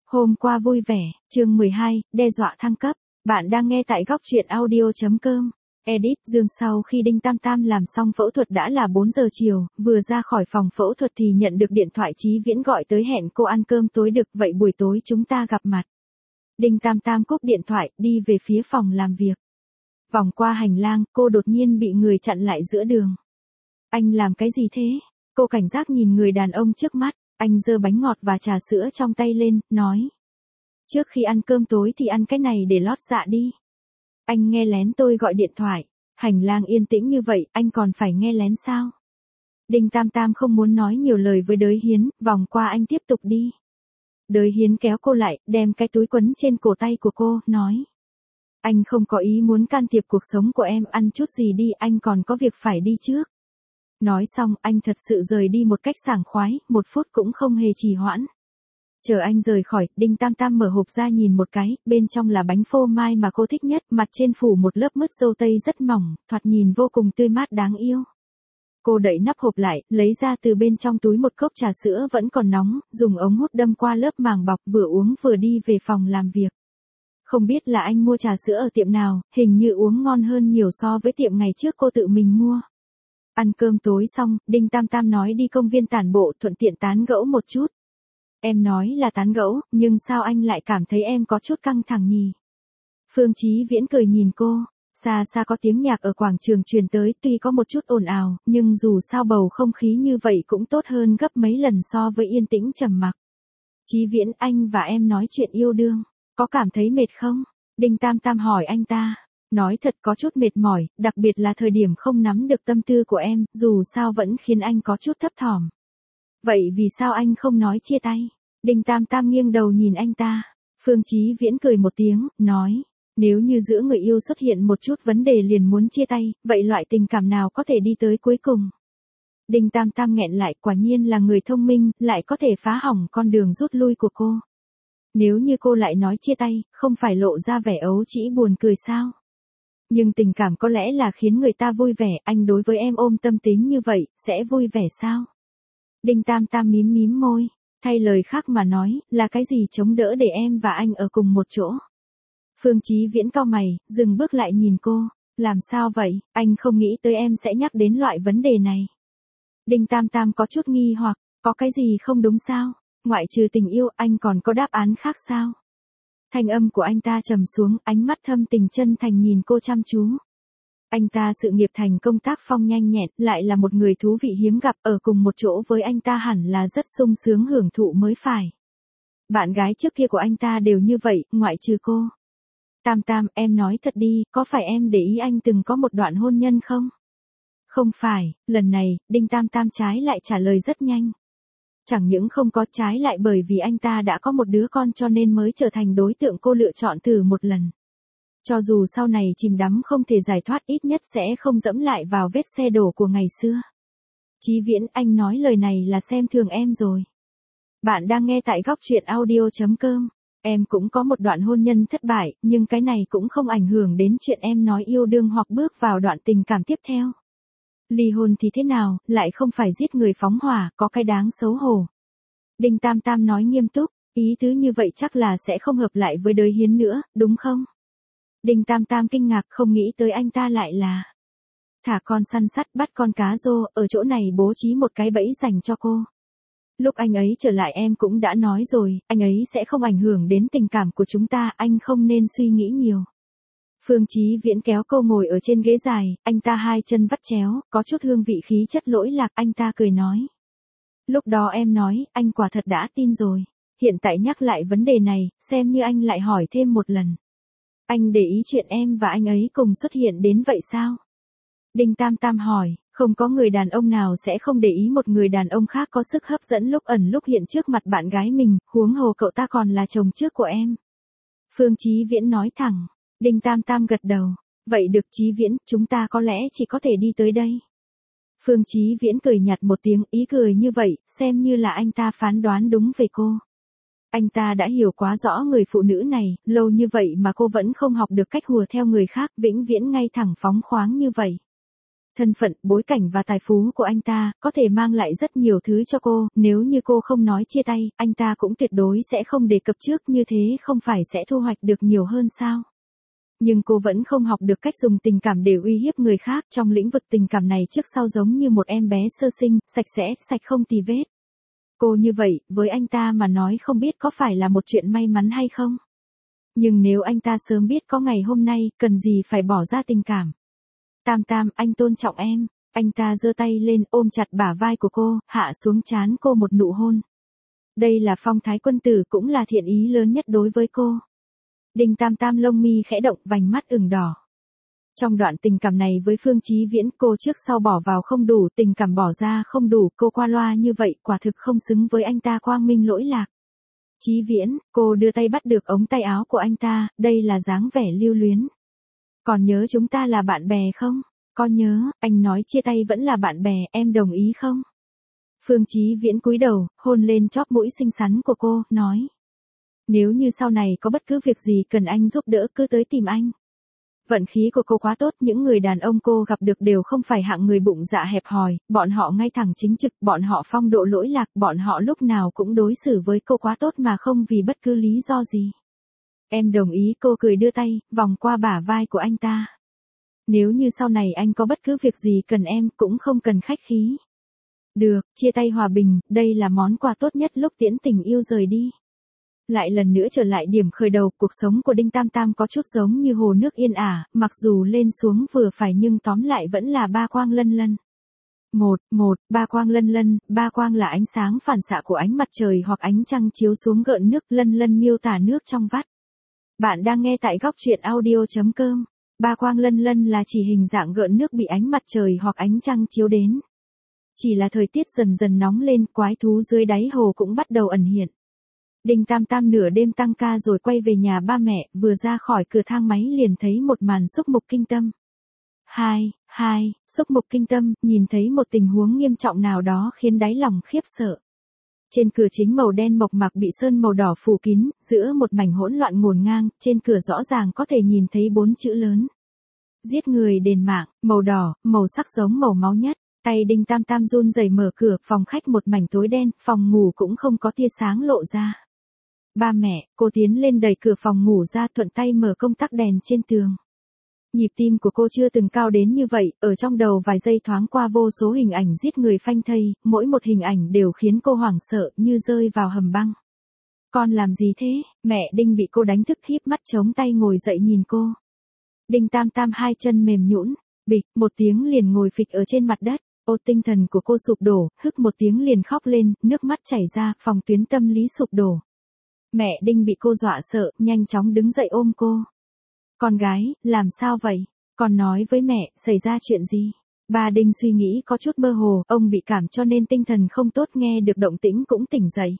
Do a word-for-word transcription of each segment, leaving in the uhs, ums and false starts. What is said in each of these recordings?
Hôm qua vui vẻ, chương mười hai, đe dọa thăng cấp. Bạn đang nghe tại góc truyện audio.com. Edit Dương sau khi Đinh Tam Tam làm xong phẫu thuật đã là bốn giờ chiều, vừa ra khỏi phòng phẫu thuật thì nhận được điện thoại Chí Viễn gọi tới hẹn cô ăn cơm tối được, vậy buổi tối chúng ta gặp mặt. Đinh Tam Tam cúp điện thoại, đi về phía phòng làm việc. Vòng qua hành lang, cô đột nhiên bị người chặn lại giữa đường. Anh làm cái gì thế? Cô cảnh giác nhìn người đàn ông trước mắt, anh giơ bánh ngọt và trà sữa trong tay lên, nói. Trước khi ăn cơm tối thì ăn cái này để lót dạ đi. Anh nghe lén tôi gọi điện thoại, hành lang yên tĩnh như vậy, anh còn phải nghe lén sao? Đinh Tam Tam không muốn nói nhiều lời với Đới Hiến, vòng qua anh tiếp tục đi. Đới Hiến kéo cô lại, đem cái túi quấn trên cổ tay của cô, nói. Anh không có ý muốn can thiệp cuộc sống của em, ăn chút gì đi, anh còn có việc phải đi trước. Nói xong, anh thật sự rời đi một cách sảng khoái, một phút cũng không hề trì hoãn. Chờ anh rời khỏi, Đinh Tam Tam mở hộp ra nhìn một cái, bên trong là bánh phô mai mà cô thích nhất, mặt trên phủ một lớp mứt dâu tây rất mỏng, thoạt nhìn vô cùng tươi mát đáng yêu. Cô đậy nắp hộp lại, lấy ra từ bên trong túi một cốc trà sữa vẫn còn nóng, dùng ống hút đâm qua lớp màng bọc, vừa uống vừa đi về phòng làm việc. Không biết là anh mua trà sữa ở tiệm nào, hình như uống ngon hơn nhiều so với tiệm ngày trước cô tự mình mua. Ăn cơm tối xong, Đinh Tam Tam nói đi công viên tản bộ, thuận tiện tán gẫu một chút. Em nói là tán gẫu, nhưng sao anh lại cảm thấy em có chút căng thẳng nhỉ? Phương Chí Viễn cười nhìn cô, xa xa có tiếng nhạc ở quảng trường truyền tới, tuy có một chút ồn ào, nhưng dù sao bầu không khí như vậy cũng tốt hơn gấp mấy lần so với yên tĩnh trầm mặc. Chí Viễn, anh và em nói chuyện yêu đương, có cảm thấy mệt không? Đinh Tam Tam hỏi anh ta. Nói thật có chút mệt mỏi, đặc biệt là thời điểm không nắm được tâm tư của em, dù sao vẫn khiến anh có chút thấp thỏm. Vậy vì sao anh không nói chia tay? Đinh Tam Tam nghiêng đầu nhìn anh ta. Phương Chí Viễn cười một tiếng, nói, nếu như giữa người yêu xuất hiện một chút vấn đề liền muốn chia tay, vậy loại tình cảm nào có thể đi tới cuối cùng? Đinh Tam Tam nghẹn lại, quả nhiên là người thông minh, lại có thể phá hỏng con đường rút lui của cô. Nếu như cô lại nói chia tay, không phải lộ ra vẻ ấu trĩ buồn cười sao? Nhưng tình cảm có lẽ là khiến người ta vui vẻ, anh đối với em ôm tâm tính như vậy, sẽ vui vẻ sao? Đinh Tam Tam mím mím môi, thay lời khác mà nói, là cái gì chống đỡ để em và anh ở cùng một chỗ? Phương Chí Viễn cau mày, dừng bước lại nhìn cô, làm sao vậy, anh không nghĩ tới em sẽ nhắc đến loại vấn đề này. Đinh Tam Tam có chút nghi hoặc, có cái gì không đúng sao? Ngoại trừ tình yêu, anh còn có đáp án khác sao? Thanh âm của anh ta trầm xuống, ánh mắt thâm tình chân thành nhìn cô chăm chú. Anh ta sự nghiệp thành công tác phong nhanh nhẹn, lại là một người thú vị hiếm gặp, ở cùng một chỗ với anh ta hẳn là rất sung sướng hưởng thụ mới phải. Bạn gái trước kia của anh ta đều như vậy, ngoại trừ cô. Tam Tam, em nói thật đi, có phải em để ý anh từng có một đoạn hôn nhân không? Không phải, lần này, Đinh Tam Tam trái lại trả lời rất nhanh. Chẳng những không có, trái lại bởi vì anh ta đã có một đứa con cho nên mới trở thành đối tượng cô lựa chọn thử một lần. Cho dù sau này chìm đắm không thể giải thoát, ít nhất sẽ không dẫm lại vào vết xe đổ của ngày xưa. Chí Viễn, anh nói lời này là xem thường em rồi. Bạn đang nghe tại góc truyện audio.com. Em cũng có một đoạn hôn nhân thất bại, nhưng cái này cũng không ảnh hưởng đến chuyện em nói yêu đương hoặc bước vào đoạn tình cảm tiếp theo. Ly hôn thì thế nào, lại không phải giết người phóng hỏa, có cái đáng xấu hổ. Đinh Tam Tam nói nghiêm túc, ý tứ như vậy chắc là sẽ không hợp lại với Đới Hiến nữa, đúng không? Đinh Tam Tam kinh ngạc, không nghĩ tới anh ta lại là thả con săn sắt bắt con cá rô, ở chỗ này bố trí một cái bẫy dành cho cô. Lúc anh ấy trở lại em cũng đã nói rồi, anh ấy sẽ không ảnh hưởng đến tình cảm của chúng ta, anh không nên suy nghĩ nhiều. Phương Chí Viễn kéo cô ngồi ở trên ghế dài, anh ta hai chân vắt chéo, có chút hương vị khí chất lỗi lạc, anh ta cười nói. Lúc đó em nói, anh quả thật đã tin rồi. Hiện tại nhắc lại vấn đề này, xem như anh lại hỏi thêm một lần. Anh để ý chuyện em và anh ấy cùng xuất hiện đến vậy sao? Đinh Tam Tam hỏi, không có người đàn ông nào sẽ không để ý một người đàn ông khác có sức hấp dẫn lúc ẩn lúc hiện trước mặt bạn gái mình, huống hồ cậu ta còn là chồng trước của em. Phương Chí Viễn nói thẳng. Đinh Tam Tam gật đầu. Vậy được Chí Viễn, chúng ta có lẽ chỉ có thể đi tới đây. Phương Chí Viễn cười nhạt một tiếng, ý cười như vậy, xem như là anh ta phán đoán đúng về cô. Anh ta đã hiểu quá rõ người phụ nữ này, lâu như vậy mà cô vẫn không học được cách hùa theo người khác, vĩnh viễn ngay thẳng phóng khoáng như vậy. thân phận, bối cảnh và tài phú của anh ta, có thể mang lại rất nhiều thứ cho cô, nếu như cô không nói chia tay, anh ta cũng tuyệt đối sẽ không đề cập trước, như thế không phải sẽ thu hoạch được nhiều hơn sao? Nhưng cô vẫn không học được cách dùng tình cảm để uy hiếp người khác, trong lĩnh vực tình cảm này trước sau giống như một em bé sơ sinh, sạch sẽ, sạch không tì vết. Cô như vậy, với anh ta mà nói không biết có phải là một chuyện may mắn hay không? Nhưng nếu anh ta sớm biết có ngày hôm nay, cần gì phải bỏ ra tình cảm. Tam Tam, anh tôn trọng em. Anh ta giơ tay lên ôm chặt bả vai của cô, hạ xuống trán cô một nụ hôn. Đây là phong thái quân tử, cũng là thiện ý lớn nhất đối với cô. Đinh Tam Tam lông mi khẽ động, vành mắt ửng đỏ. Trong đoạn tình cảm này với Phương Chí Viễn, cô trước sau bỏ vào không đủ, tình cảm bỏ ra không đủ, cô qua loa như vậy, quả thực không xứng với anh ta quang minh lỗi lạc. Chí Viễn, cô đưa tay bắt được ống tay áo của anh ta, đây là dáng vẻ lưu luyến. Còn nhớ chúng ta là bạn bè không? Có nhớ, anh nói chia tay vẫn là bạn bè, em đồng ý không? Phương Chí Viễn cúi đầu, hôn lên chóp mũi xinh xắn của cô, nói. Nếu như sau này có bất cứ việc gì cần anh giúp đỡ cứ tới tìm anh. Vận khí của cô quá tốt, những người đàn ông cô gặp được đều không phải hạng người bụng dạ hẹp hòi, bọn họ ngay thẳng chính trực, bọn họ phong độ lỗi lạc, bọn họ lúc nào cũng đối xử với cô quá tốt mà không vì bất cứ lý do gì. Em đồng ý, cô cười đưa tay, vòng qua bả vai của anh ta. Nếu như sau này anh có bất cứ việc gì cần em, cũng không cần khách khí. Được, chia tay hòa bình, đây là món quà tốt nhất lúc tiễn tình yêu rời đi. Lại lần nữa trở lại điểm khởi đầu, cuộc sống của Đinh Tam Tam có chút giống như hồ nước yên ả, mặc dù lên xuống vừa phải nhưng tóm lại vẫn là ba quang lân lân. Một, một, ba quang lân lân, ba quang là ánh sáng phản xạ của ánh mặt trời hoặc ánh trăng chiếu xuống gợn nước, lân lân miêu tả nước trong vắt. Bạn đang nghe tại góc truyện audio chấm com. Ba quang lân lân là chỉ hình dạng gợn nước bị ánh mặt trời hoặc ánh trăng chiếu đến. Chỉ là thời tiết dần dần nóng lên, quái thú dưới đáy hồ cũng bắt đầu ẩn hiện. Đinh Tam Tam nửa đêm tăng ca rồi quay về nhà ba mẹ, vừa ra khỏi cửa thang máy liền thấy một màn xúc mục kinh tâm. Hai, hai, xúc mục kinh tâm, nhìn thấy một tình huống nghiêm trọng nào đó khiến đáy lòng khiếp sợ. Trên cửa chính màu đen mộc mạc bị sơn màu đỏ phủ kín, giữa một mảnh hỗn loạn ngổn ngang, trên cửa rõ ràng có thể nhìn thấy bốn chữ lớn. Giết người đền mạng, màu đỏ, màu sắc giống màu máu nhất. Tay Đinh Tam Tam run rẩy mở cửa, phòng khách một mảnh tối đen, phòng ngủ cũng không có tia sáng lộ ra. Ba mẹ, cô tiến lên đẩy cửa phòng ngủ ra, thuận tay mở công tắc đèn trên tường. Nhịp tim của cô chưa từng cao đến như vậy, ở trong đầu vài giây thoáng qua vô số hình ảnh giết người phanh thây, mỗi một hình ảnh đều khiến cô hoảng sợ như rơi vào hầm băng. Con làm gì thế? Mẹ Đinh bị cô đánh thức híp mắt chống tay ngồi dậy nhìn cô. Đinh Tam Tam hai chân mềm nhũn, bịch, một tiếng liền ngồi phịch ở trên mặt đất. Ô, tinh thần của cô sụp đổ, hức một tiếng liền khóc lên, nước mắt chảy ra, phòng tuyến tâm lý sụp đổ. Mẹ Đinh bị cô dọa sợ, nhanh chóng đứng dậy ôm cô. Con gái, làm sao vậy? Con nói với mẹ, xảy ra chuyện gì? Ba Đinh suy nghĩ có chút mơ hồ, ông bị cảm cho nên tinh thần không tốt, nghe được động tĩnh cũng tỉnh dậy.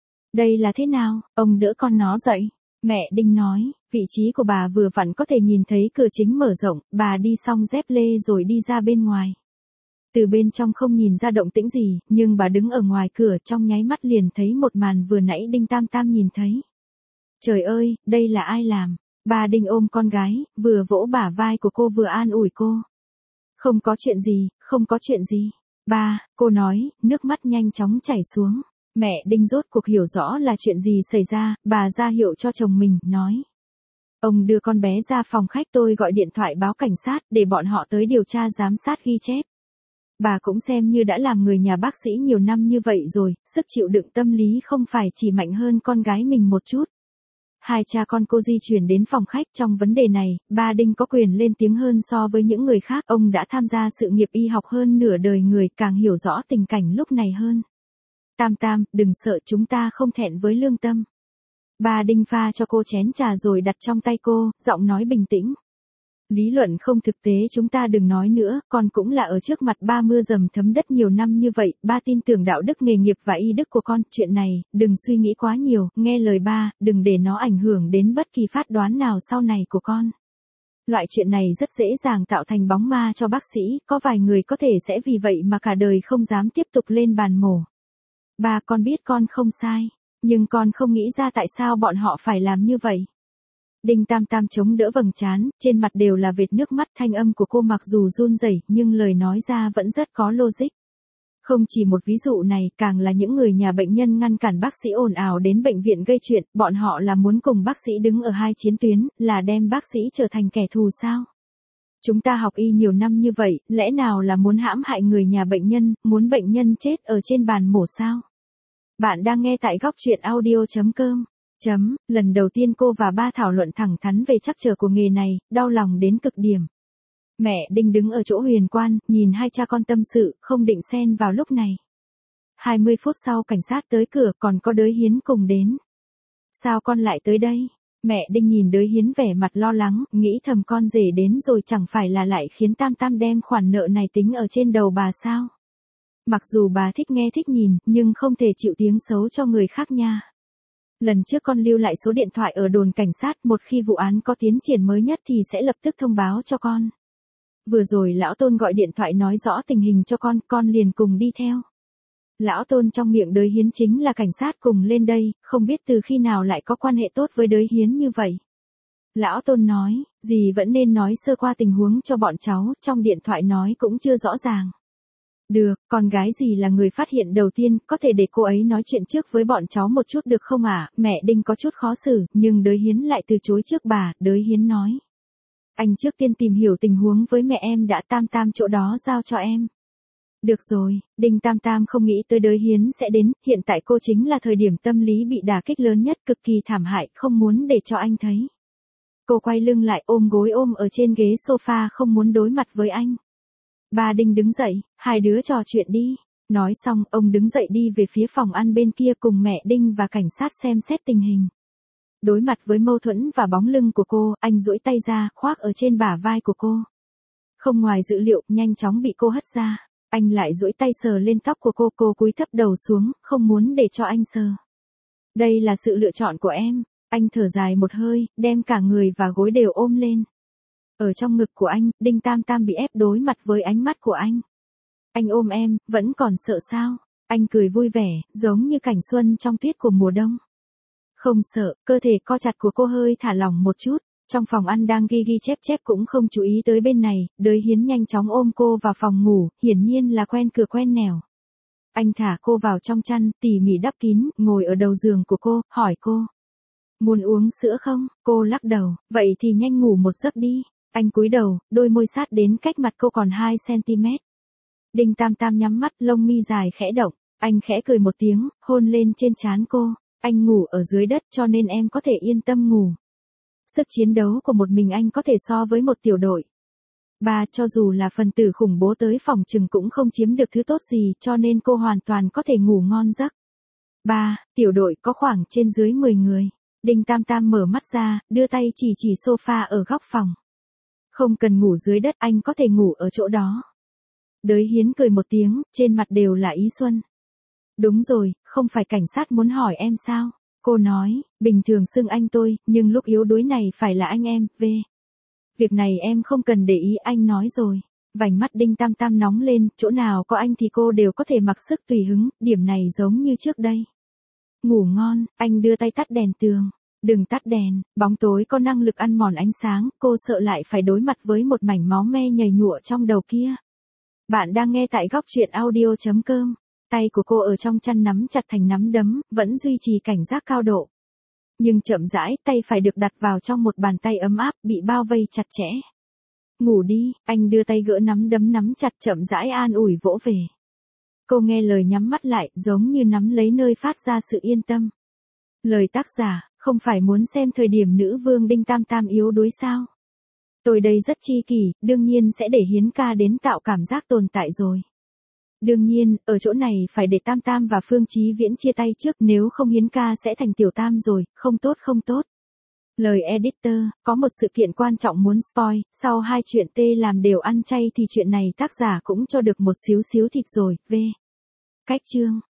Đây là thế nào? Ông đỡ con nó dậy. Mẹ Đinh nói, vị trí của bà vừa vặn có thể nhìn thấy cửa chính mở rộng, bà đi xong dép lê rồi đi ra bên ngoài. Từ bên trong không nhìn ra động tĩnh gì, nhưng bà đứng ở ngoài cửa trong nháy mắt liền thấy một màn vừa nãy Đinh Tam Tam nhìn thấy. Trời ơi, đây là ai làm? Bà Đinh ôm con gái, vừa vỗ bả vai của cô vừa an ủi cô. Không có chuyện gì, không có chuyện gì. Ba, cô nói, nước mắt nhanh chóng chảy xuống. Mẹ Đinh rốt cuộc hiểu rõ là chuyện gì xảy ra, bà ra hiệu cho chồng mình, nói. Ông đưa con bé ra phòng khách, tôi gọi điện thoại báo cảnh sát để bọn họ tới điều tra giám sát ghi chép. Bà cũng xem như đã làm người nhà bác sĩ nhiều năm như vậy rồi, sức chịu đựng tâm lý không phải chỉ mạnh hơn con gái mình một chút. Hai cha con cô di chuyển đến phòng khách, trong vấn đề này, ba Đinh có quyền lên tiếng hơn so với những người khác, ông đã tham gia sự nghiệp y học hơn nửa đời người, càng hiểu rõ tình cảnh lúc này hơn. Tam Tam, đừng sợ, chúng ta không thẹn với lương tâm. Ba Đinh pha cho cô chén trà rồi đặt trong tay cô, giọng nói bình tĩnh. Lý luận không thực tế chúng ta đừng nói nữa, con cũng là ở trước mặt ba mưa dầm thấm đất nhiều năm như vậy, ba tin tưởng đạo đức nghề nghiệp và y đức của con, chuyện này, đừng suy nghĩ quá nhiều, nghe lời ba, đừng để nó ảnh hưởng đến bất kỳ phát đoán nào sau này của con. Loại chuyện này rất dễ dàng tạo thành bóng ma cho bác sĩ, có vài người có thể sẽ vì vậy mà cả đời không dám tiếp tục lên bàn mổ. Ba, con biết con không sai, nhưng con không nghĩ ra tại sao bọn họ phải làm như vậy. Đinh Tam Tam chống đỡ vầng trán, trên mặt đều là vệt nước mắt, thanh âm của cô mặc dù run rẩy nhưng lời nói ra vẫn rất có logic. Không chỉ một ví dụ này, càng là những người nhà bệnh nhân ngăn cản bác sĩ ồn ào đến bệnh viện gây chuyện, bọn họ là muốn cùng bác sĩ đứng ở hai chiến tuyến, là đem bác sĩ trở thành kẻ thù sao? Chúng ta học y nhiều năm như vậy, lẽ nào là muốn hãm hại người nhà bệnh nhân, muốn bệnh nhân chết ở trên bàn mổ sao? Bạn đang nghe tại góc truyện audio chấm com. Chấm, lần đầu tiên cô và ba thảo luận thẳng thắn về trắc trở của nghề này, đau lòng đến cực điểm. Mẹ Đinh đứng ở chỗ huyền quan, nhìn hai cha con tâm sự, không định xen vào lúc này. hai mươi phút sau cảnh sát tới cửa, còn có Đới Hiến cùng đến. Sao con lại tới đây? Mẹ Đinh nhìn Đới Hiến vẻ mặt lo lắng, nghĩ thầm con rể đến rồi chẳng phải là lại khiến Tam Tam đem khoản nợ này tính ở trên đầu bà sao? Mặc dù bà thích nghe thích nhìn, nhưng không thể chịu tiếng xấu cho người khác nha. Lần trước con lưu lại số điện thoại ở đồn cảnh sát, một khi vụ án có tiến triển mới nhất thì sẽ lập tức thông báo cho con. Vừa rồi lão Tôn gọi điện thoại nói rõ tình hình cho con, con liền cùng đi theo. Lão Tôn trong miệng Đới Hiến chính là cảnh sát cùng lên đây, không biết từ khi nào lại có quan hệ tốt với Đới Hiến như vậy. Lão Tôn nói, dì vẫn nên nói sơ qua tình huống cho bọn cháu, trong điện thoại nói cũng chưa rõ ràng. Được, con gái dì là người phát hiện đầu tiên, có thể để cô ấy nói chuyện trước với bọn cháu một chút được không ạ? À? Mẹ Đinh có chút khó xử, nhưng Đới Hiến lại từ chối trước bà. Đới Hiến nói, anh trước tiên tìm hiểu tình huống với mẹ em đã, Tam Tam chỗ đó giao cho em. Được rồi, Đinh Tam Tam không nghĩ tới Đới Hiến sẽ đến, hiện tại cô chính là thời điểm tâm lý bị đả kích lớn nhất, cực kỳ thảm hại, không muốn để cho anh thấy. Cô quay lưng lại ôm gối ôm ở trên ghế sofa không muốn đối mặt với anh. Ba Đinh đứng dậy, hai đứa trò chuyện đi. Nói xong, ông đứng dậy đi về phía phòng ăn bên kia cùng mẹ Đinh và cảnh sát xem xét tình hình. Đối mặt với mâu thuẫn và bóng lưng của cô, anh duỗi tay ra, khoác ở trên bả vai của cô. Không ngoài dự liệu, nhanh chóng bị cô hất ra. Anh lại duỗi tay sờ lên tóc của cô, cô cúi thấp đầu xuống, không muốn để cho anh sờ. Đây là sự lựa chọn của em. Anh thở dài một hơi, đem cả người và gối đều ôm lên. Ở trong ngực của anh, Đinh Tam Tam bị ép đối mặt với ánh mắt của anh. Anh ôm em, vẫn còn sợ sao? Anh cười vui vẻ, giống như cảnh xuân trong tuyết của mùa đông. Không sợ, cơ thể co chặt của cô hơi thả lỏng một chút. Trong phòng ăn đang ghi ghi chép chép cũng không chú ý tới bên này, Đới Hiến nhanh chóng ôm cô vào phòng ngủ, hiển nhiên là quen cửa quen nẻo. Anh thả cô vào trong chăn, tỉ mỉ đắp kín, ngồi ở đầu giường của cô, hỏi cô. Muốn uống sữa không? Cô lắc đầu, vậy thì nhanh ngủ một giấc đi. Anh cúi đầu, đôi môi sát đến cách mặt cô còn hai xăng-ti-mét. Đinh Tam Tam nhắm mắt, lông mi dài khẽ động. Anh khẽ cười một tiếng, hôn lên trên trán cô. Anh ngủ ở dưới đất cho nên em có thể yên tâm ngủ. Sức chiến đấu của một mình anh có thể so với một tiểu đội. Ba, cho dù là phần tử khủng bố tới phòng trừng cũng không chiếm được thứ tốt gì cho nên cô hoàn toàn có thể ngủ ngon giấc. Ba, tiểu đội có khoảng trên dưới mười người. Đinh Tam Tam mở mắt ra, đưa tay chỉ chỉ sofa ở góc phòng. Không cần ngủ dưới đất, anh có thể ngủ ở chỗ đó. Đới Hiến cười một tiếng, trên mặt đều là ý xuân. Đúng rồi, không phải cảnh sát muốn hỏi em sao? Cô nói, bình thường xưng anh tôi, nhưng lúc yếu đuối này phải là anh em, v. Việc này em không cần để ý, anh nói rồi. Vành mắt Đinh Tam Tam nóng lên, chỗ nào có anh thì cô đều có thể mặc sức tùy hứng, điểm này giống như trước đây. Ngủ ngon, anh đưa tay tắt đèn tường. Đừng tắt đèn, bóng tối có năng lực ăn mòn ánh sáng, cô sợ lại phải đối mặt với một mảnh máu me nhầy nhụa trong đầu kia. Bạn đang nghe tại góc truyện audio chấm com. Tay của cô ở trong chăn nắm chặt thành nắm đấm, vẫn duy trì cảnh giác cao độ. Nhưng chậm rãi, tay phải được đặt vào trong một bàn tay ấm áp, bị bao vây chặt chẽ. Ngủ đi, anh đưa tay gỡ nắm đấm nắm chặt, chậm rãi an ủi vỗ về. Cô nghe lời nhắm mắt lại, giống như nắm lấy nơi phát ra sự yên tâm. Lời tác giả, không phải muốn xem thời điểm nữ vương Đinh Tam Tam yếu đuối sao? Tôi đây rất chi kỷ, đương nhiên sẽ để Hiến ca đến tạo cảm giác tồn tại rồi. Đương nhiên, ở chỗ này phải để Tam Tam và Phương Chí Viễn chia tay trước, nếu không Hiến ca sẽ thành tiểu Tam rồi, không tốt không tốt. Lời editor, có một sự kiện quan trọng muốn spoil, sau hai chuyện T làm đều ăn chay thì chuyện này tác giả cũng cho được một xíu xíu thịt rồi, v. Cách chương.